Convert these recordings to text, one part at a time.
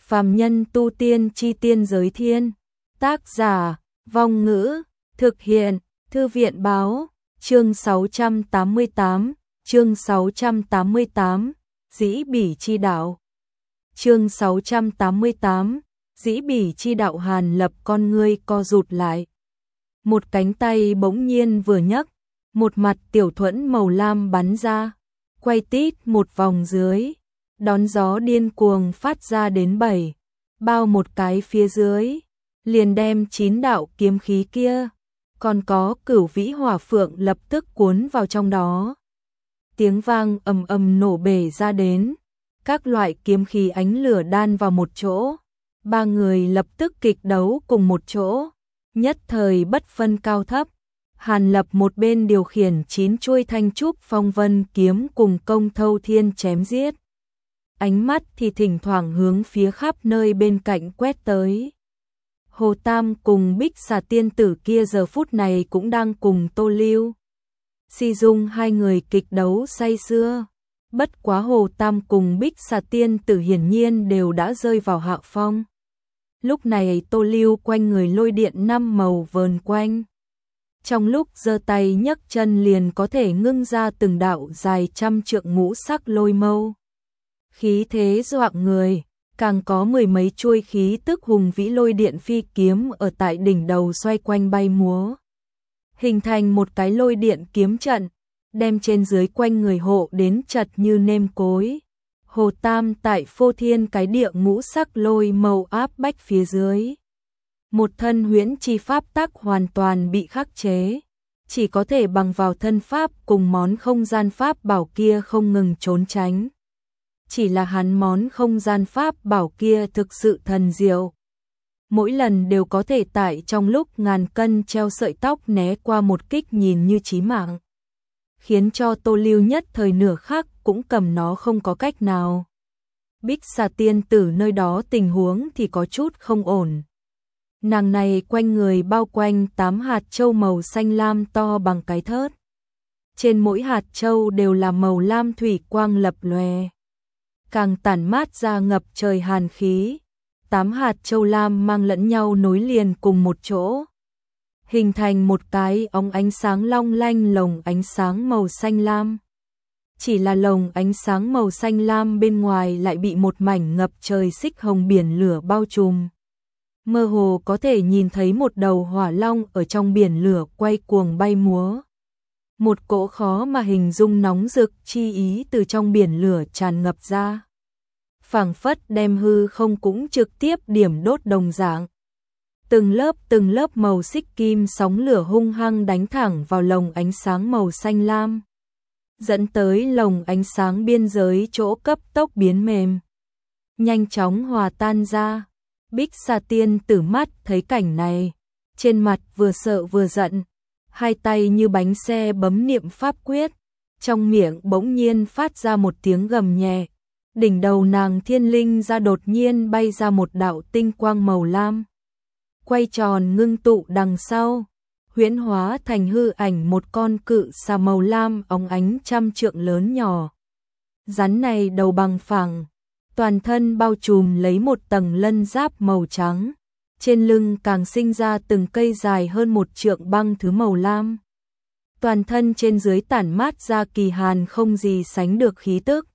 Phàm nhân tu tiên chi tiên giới thiên. Tác giả, Vong Ngữ, thực hiện, Thư viện báo, chương 688, chương 688, Dĩ Bỉ Chi Đạo. Chương 688, Dĩ Bỉ Chi Đạo. Hàn Lập con ngươi co rụt lại. Một cánh tay bỗng nhiên vừa nhấc, một mặt tiểu thuẫn màu lam bắn ra, quay tít một vòng dưới, đón gió điên cuồng phát ra đến 7, bao một cái phía dưới, liền đem 9 đạo kiếm khí kia, còn có Cửu Vĩ Hỏa Phượng lập tức cuốn vào trong đó. Tiếng vang ầm ầm nổ bể ra đến, các loại kiếm khí ánh lửa đan vào một chỗ, ba người lập tức kịch đấu cùng một chỗ, nhất thời bất phân cao thấp. Hàn Lập một bên điều khiển 9 chuôi thanh trúc phong vân kiếm cùng công thâu thiên chém giết. Ánh mắt thì thỉnh thoảng hướng phía khắp nơi bên cạnh quét tới. Hồ Tam cùng Bích Xà tiên tử kia giờ phút này cũng đang cùng Tô Lưu, Si Dung hai người kịch đấu say sưa. Bất quá Hồ Tam cùng Bích Xà tiên tử hiển nhiên đều đã rơi vào hạ phong. Lúc này Tô Lưu quanh người lôi điện 5 màu vờn quanh. Trong lúc giơ tay nhấc chân liền có thể ngưng ra từng đạo dài trăm trượng ngũ sắc lôi mâu. Khí thế dọa người, càng có mười mấy chuôi khí tức hùng vĩ lôi điện phi kiếm ở tại đỉnh đầu xoay quanh bay múa, hình thành một cái lôi điện kiếm trận, đem trên dưới quanh người hộ đến chật như nêm cối. Hồ Tam tại phô thiên cái địa ngũ sắc lôi màu áp bách phía dưới, một thân huyễn chi pháp tắc hoàn toàn bị khắc chế, chỉ có thể bằng vào thân pháp cùng món không gian pháp bảo kia không ngừng trốn tránh. Chỉ là hắn món không gian pháp bảo kia thực sự thần diệu, mỗi lần đều có thể tại trong lúc ngàn cân treo sợi tóc né qua một kích nhìn như chí mạng, khiến cho Tô Lưu nhất thời nửa khắc cũng cầm nó không có cách nào. Bích Xà tiên tử nơi đó tình huống thì có chút không ổn. Nàng này quanh người bao quanh 8 hạt châu màu xanh lam to bằng cái thớt. Trên mỗi hạt châu đều là màu lam thủy quang lập lòe, càng tản mát ra ngập trời hàn khí. 8 hạt châu lam mang lẫn nhau nối liền cùng một chỗ, hình thành một cái óng ánh sáng long lanh lồng ánh sáng màu xanh lam. Chỉ là lồng ánh sáng màu xanh lam bên ngoài lại bị một mảnh ngập trời xích hồng biển lửa bao trùm. Mơ hồ có thể nhìn thấy một đầu hỏa long ở trong biển lửa quay cuồng bay múa. Một cỗ khó mà hình dung nóng rực chi ý từ trong biển lửa tràn ngập ra, phảng phất đem hư không cũng trực tiếp điểm đốt đồng dạng. Từng lớp màu xích kim sóng lửa hung hăng đánh thẳng vào lồng ánh sáng màu xanh lam, dẫn tới lồng ánh sáng biên giới chỗ cấp tốc biến mềm, nhanh chóng hòa tan ra. Bích Xà tiên tử mắt thấy cảnh này, trên mặt vừa sợ vừa giận, hai tay như bánh xe bấm niệm pháp quyết, trong miệng bỗng nhiên phát ra một tiếng gầm nhẹ. Đỉnh đầu nàng thiên linh ra đột nhiên bay ra một đạo tinh quang màu lam, quay tròn ngưng tụ đằng sau, huyễn hóa thành hư ảnh một con cự xà màu lam óng ánh trăm trượng lớn nhỏ. Rắn này đầu bằng phẳng, toàn thân bao trùm lấy một tầng lân giáp màu trắng, trên lưng càng sinh ra từng cây dài hơn 1 trượng băng thứ màu lam. Toàn thân trên dưới tản mát ra kỳ hàn không gì sánh được khí tức.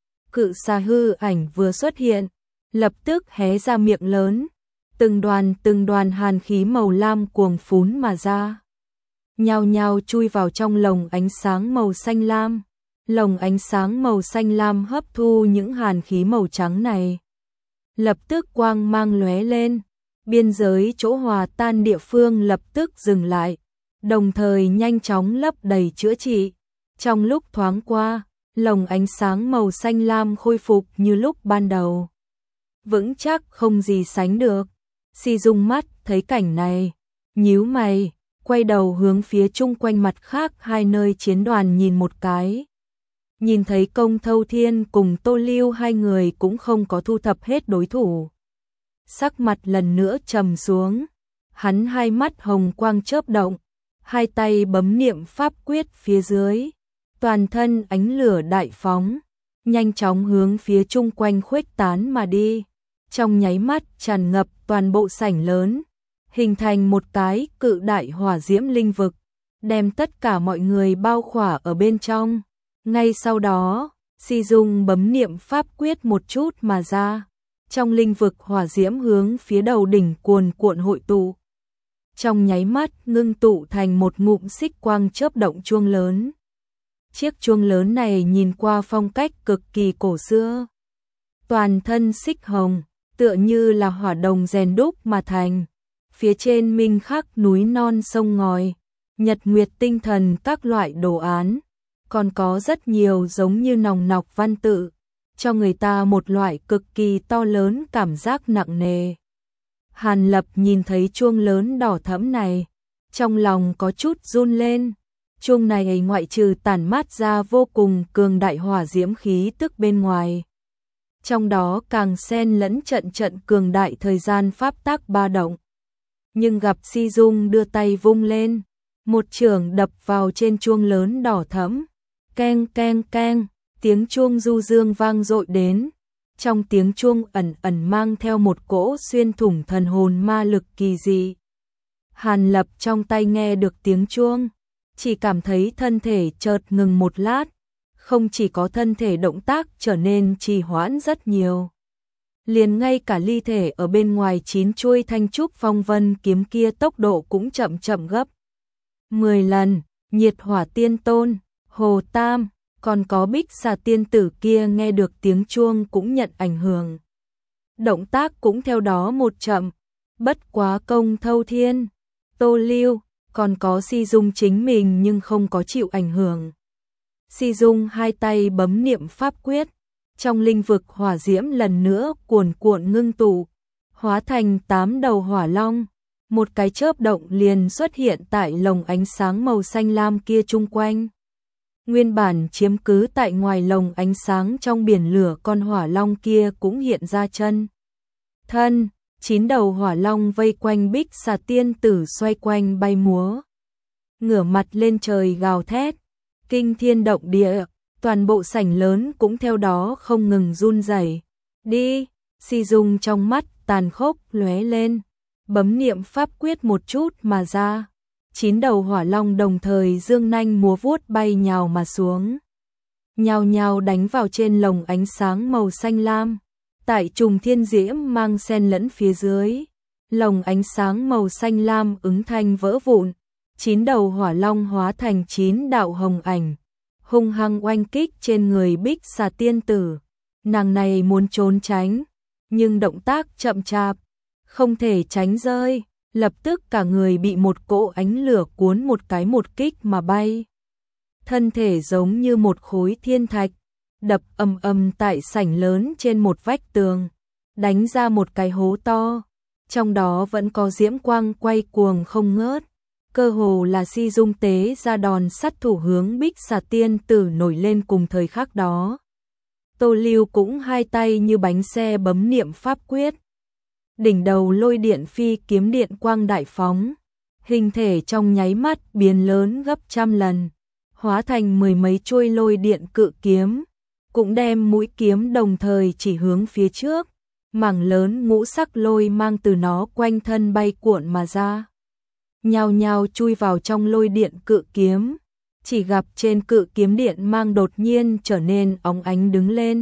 Cự xà hư ảnh vừa xuất hiện, lập tức hé ra miệng lớn, từng đoàn hàn khí màu lam cuồng phún mà ra, nhao nhao chui vào trong lồng ánh sáng màu xanh lam. Lồng ánh sáng màu xanh lam hấp thu những hàn khí màu trắng này, lập tức quang mang lóe lên, biên giới chỗ hòa tan địa phương lập tức dừng lại, đồng thời nhanh chóng lấp đầy chữa trị. Trong lúc thoáng qua, lồng ánh sáng màu xanh lam khôi phục như lúc ban đầu, vững chắc không gì sánh được. Si Dung mắt thấy cảnh này, nhíu mày, quay đầu hướng phía chung quanh mặt khác hai nơi chiến đoàn nhìn một cái. Nhìn thấy Công Thâu Thiên cùng Tô Lưu hai người cũng không có thu thập hết đối thủ, sắc mặt lần nữa trầm xuống, hắn hai mắt hồng quang chớp động, hai tay bấm niệm pháp quyết phía dưới, toàn thân ánh lửa đại phóng, nhanh chóng hướng phía chung quanh khuếch tán mà đi. trong nháy mắt tràn ngập toàn bộ sảnh lớn, hình thành một cái cự đại hỏa diễm linh vực, đem tất cả mọi người bao khỏa ở bên trong. Ngay sau đó, Si Dung bấm niệm pháp quyết một chút mà ra, trong linh vực hỏa diễm hướng phía đầu đỉnh cuồn cuộn hội tụ. Trong nháy mắt ngưng tụ thành một ngụm xích quang chớp động chuông lớn. Chiếc chuông lớn này nhìn qua phong cách cực kỳ cổ xưa. Toàn thân xích hồng, tựa như là hỏa đồng rèn đúc mà thành. Phía trên minh khắc núi non sông ngòi, nhật nguyệt tinh thần các loại đồ án. Còn có rất nhiều giống như nòng nọc văn tự, cho người ta một loại cực kỳ to lớn cảm giác nặng nề. Hàn Lập nhìn thấy chuông lớn đỏ thẫm này, trong lòng có chút run lên. Chuông này ngoại trừ tản mát ra vô cùng cường đại hỏa diễm khí tức bên ngoài, trong đó càng xen lẫn trận trận cường đại thời gian pháp tắc ba động. Nhưng gặp Si Dung đưa tay vung lên, một chưởng đập vào trên chuông lớn đỏ thẫm, keng keng keng, tiếng chuông du dương vang dội đến. Trong tiếng chuông ẩn ẩn mang theo một cỗ xuyên thủng thần hồn ma lực kỳ dị. Hàn Lập trong tay nghe được tiếng chuông, chỉ cảm thấy thân thể chợt ngừng một lát, không chỉ có thân thể động tác trở nên trì hoãn rất nhiều. Liền ngay cả ly thể ở bên ngoài 9 chuôi thanh trúc phong vân kiếm kia tốc độ cũng chậm chậm gấp 10 lần. Nhiệt hỏa tiên tôn, Hồ Tam, còn có Bích Xà tiên tử kia nghe được tiếng chuông cũng nhận ảnh hưởng. Động tác cũng theo đó một chậm, bất quá công thâu thiên, Tô Lưu, còn có Si Dung chính mình nhưng không có chịu ảnh hưởng. Si Dung hai tay bấm niệm pháp quyết, trong linh vực hỏa diễm lần nữa cuồn cuộn ngưng tụ, hóa thành 8 đầu hỏa long. Một cái chớp động liền xuất hiện tại lồng ánh sáng màu xanh lam kia chung quanh. Nguyên bản chiếm cứ tại ngoài lồng ánh sáng trong biển lửa con hỏa long kia cũng hiện ra chân thân, 9 đầu hỏa long vây quanh Bích Xà tiên tử xoay quanh bay múa. Ngửa mặt lên trời gào thét, kinh thiên động địa, toàn bộ sảnh lớn cũng theo đó không ngừng run rẩy. Đi, Si Dung trong mắt tàn khốc lóe lên, bấm niệm pháp quyết một chút mà ra. 9 đầu hỏa long đồng thời dương nanh múa vuốt bay nhào mà xuống, nhào nhào đánh vào trên lồng ánh sáng màu xanh lam. Tại trùng thiên diễm mang xen lẫn phía dưới, lồng ánh sáng màu xanh lam ứng thanh vỡ vụn. 9 đầu hỏa long hóa thành 9 đạo hồng ảnh, hung hăng oanh kích trên người Bích Xà tiên tử. Nàng này muốn trốn tránh, nhưng động tác chậm chạp, không thể tránh rơi. Lập tức cả người bị một cỗ ánh lửa cuốn một cái một kích mà bay. Thân thể giống như một khối thiên thạch, đập ầm ầm tại sảnh lớn trên một vách tường, đánh ra một cái hố to. Trong đó vẫn có diễm quang quay cuồng không ngớt, cơ hồ là Si Dung tế ra đòn sát thủ hướng Bích Xà tiên tử nổi lên cùng thời khắc đó. Tô Lưu cũng hai tay như bánh xe bấm niệm pháp quyết. Đỉnh đầu lôi điện phi kiếm điện quang đại phóng, hình thể trong nháy mắt biến lớn gấp trăm lần, hóa thành 10 mấy chuôi lôi điện cự kiếm, cũng đem mũi kiếm đồng thời chỉ hướng phía trước, mảng lớn ngũ sắc lôi mang từ nó quanh thân bay cuộn mà ra. Nhao nhao chui vào trong lôi điện cự kiếm, chỉ gặp trên cự kiếm điện mang đột nhiên trở nên óng ánh đứng lên.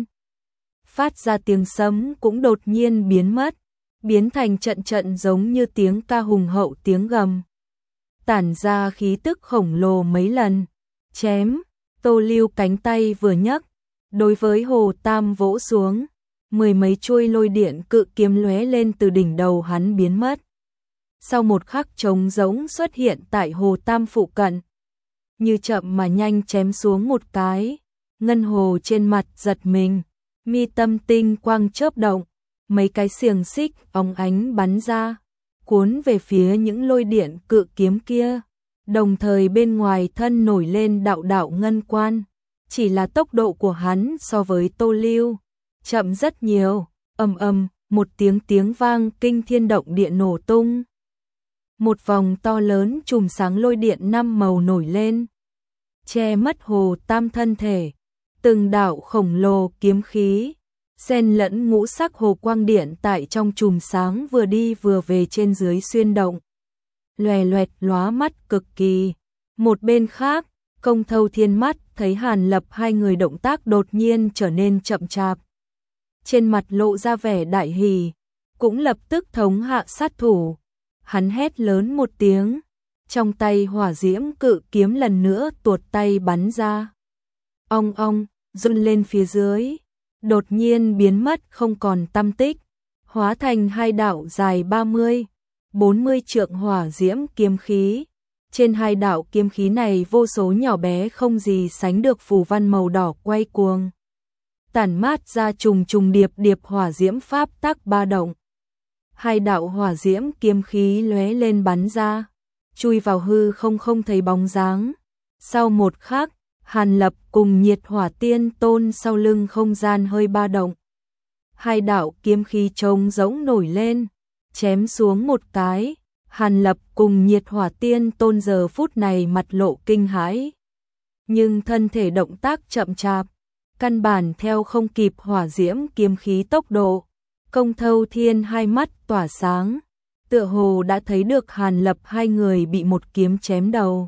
Phát ra tiếng sấm cũng đột nhiên biến mất, biến thành trận trận giống như tiếng ca hùng hậu tiếng gầm. Tản ra khí tức khổng lồ mấy lần, chém, Tô Lưu cánh tay vừa nhấc, đối với Hồ Tam vỗ xuống, 10 mấy chuôi lôi điện cự kiếm lóe lên từ đỉnh đầu hắn biến mất. Sau một khắc trống rỗng xuất hiện tại Hồ Tam phụ cận, như chậm mà nhanh chém xuống một cái, ngân hồ trên mặt giật mình, mi tâm tinh quang chớp động. Mấy cái xiềng xích óng ánh bắn ra, cuốn về phía những lôi điện cự kiếm kia, đồng thời bên ngoài thân nổi lên đạo đạo ngân quan. Chỉ là tốc độ của hắn so với Tô Lưu chậm rất nhiều. Ầm ầm, một tiếng vang kinh thiên động địa nổ tung. Một vòng to lớn chùm sáng lôi điện 5 màu nổi lên, che mất Hồ Tam thân thể. Từng đạo khổng lồ kiếm khí xen lẫn ngũ sắc hồ quang điện tại trong chùm sáng vừa đi vừa về trên dưới xuyên động, loè loẹt lóa mắt cực kỳ. Một bên khác, Công Thâu Thiên mắt thấy Hàn Lập hai người động tác đột nhiên trở nên chậm chạp. Trên mặt lộ ra vẻ đại hỉ, cũng lập tức thống hạ sát thủ. Hắn hét lớn một tiếng, trong tay hỏa diễm cự kiếm lần nữa tuột tay bắn ra. Ong ong, run lên phía dưới, đột nhiên biến mất không còn tăm tích, hóa thành hai đạo dài 30-40 trượng hỏa diễm kiếm khí. Trên hai đạo kiếm khí này vô số nhỏ bé không gì sánh được phù văn màu đỏ quay cuồng, tản mát ra trùng trùng điệp điệp hỏa diễm pháp tắc ba động. Hai đạo hỏa diễm kiếm khí lóe lên bắn ra, chui vào hư không thấy bóng dáng. Sau một khắc, Hàn Lập cùng Nhiệt Hỏa Tiên Tôn sau lưng không gian hơi ba động. Hai đạo kiếm khí trống rỗng nổi lên, chém xuống một cái. Hàn Lập cùng Nhiệt Hỏa Tiên Tôn giờ phút này mặt lộ kinh hãi, nhưng thân thể động tác chậm chạp, căn bản theo không kịp hỏa diễm kiếm khí tốc độ. Công Thâu Thiên hai mắt tỏa sáng, tựa hồ đã thấy được Hàn Lập hai người bị một kiếm chém đầu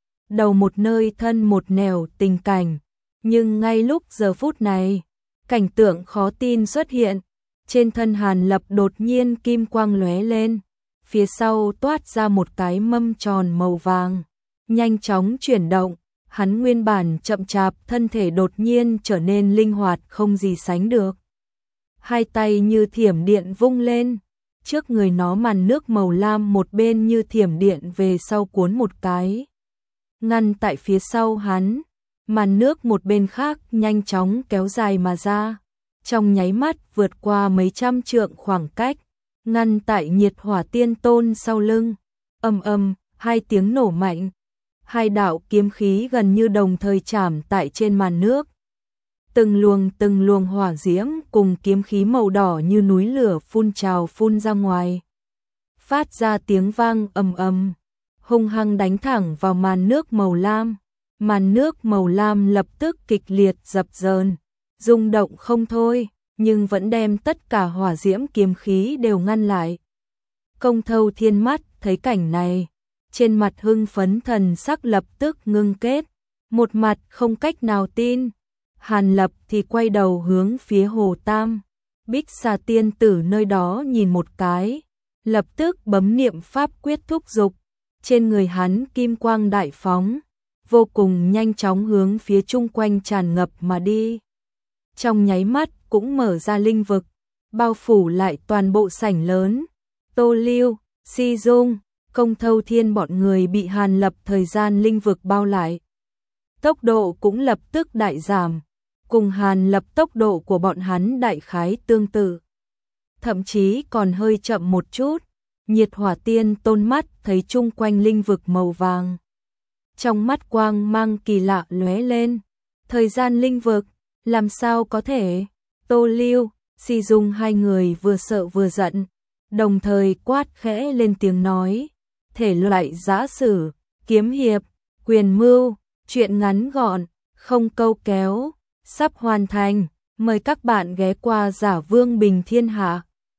một nơi thân một nẻo tình cảnh. Nhưng ngay lúc giờ phút này, cảnh tượng khó tin xuất hiện, trên thân Hàn Lập đột nhiên kim quang lóe lên, phía sau toát ra một cái mâm tròn màu vàng, nhanh chóng chuyển động. Hắn nguyên bản chậm chạp thân thể đột nhiên trở nên linh hoạt không gì sánh được. Hai tay như thiểm điện vung lên, trước người nó màn nước màu lam một bên như thiểm điện về sau cuốn một cái, ngăn tại phía sau hắn. Màn nước một bên khác nhanh chóng kéo dài mà ra, trong nháy mắt vượt qua mấy trăm trượng khoảng cách, ngăn tại Nhiệt Hỏa Tiên Tôn sau lưng. Ầm ầm, hai tiếng nổ mạnh, hai đạo kiếm khí gần như đồng thời chạm tại trên màn nước. Từng luồng hỏa diễm cùng kiếm khí màu đỏ như núi lửa phun trào phun ra ngoài, phát ra tiếng vang ầm ầm, hung hăng đánh thẳng vào màn nước màu lam. Màn nước màu lam lập tức kịch liệt dập dờn, rung động không thôi, nhưng vẫn đem tất cả hỏa diễm kiếm khí đều ngăn lại. Công Thâu Thiên mắt thấy cảnh này, trên mặt hưng phấn thần sắc lập tức ngưng kết, một mặt không cách nào tin. Hàn Lập thì quay đầu hướng phía Hồ Tam, Bích Xà Tiên Tử nơi đó nhìn một cái, lập tức bấm niệm pháp quyết thúc dục, trên người hắn kim quang đại phóng, vô cùng nhanh chóng hướng phía chung quanh tràn ngập mà đi. Trong nháy mắt cũng mở ra linh vực, bao phủ lại toàn bộ sảnh lớn. Tô Lưu, Si Dung, Công Thâu Thiên bọn người bị Hàn Lập thời gian linh vực bao lại, tốc độ cũng lập tức đại giảm, cùng Hàn Lập tốc độ của bọn hắn đại khái tương tự, thậm chí còn hơi chậm một chút. Nhiệt Hỏa Tiên Tôn mắt thấy chung quanh linh vực màu vàng, trong mắt quang mang kỳ lạ lóe lên. Thời gian linh vực, làm sao có thể? Tô Lưu, Si Dung hai người vừa sợ vừa giận, đồng thời quát khẽ lên tiếng nói, thể loại giã sử, kiếm hiệp, quyền mưu, truyện ngắn gọn, không câu kéo, sắp hoàn thành, mời các bạn ghé qua Giả Vương Bình Thiên Hạ.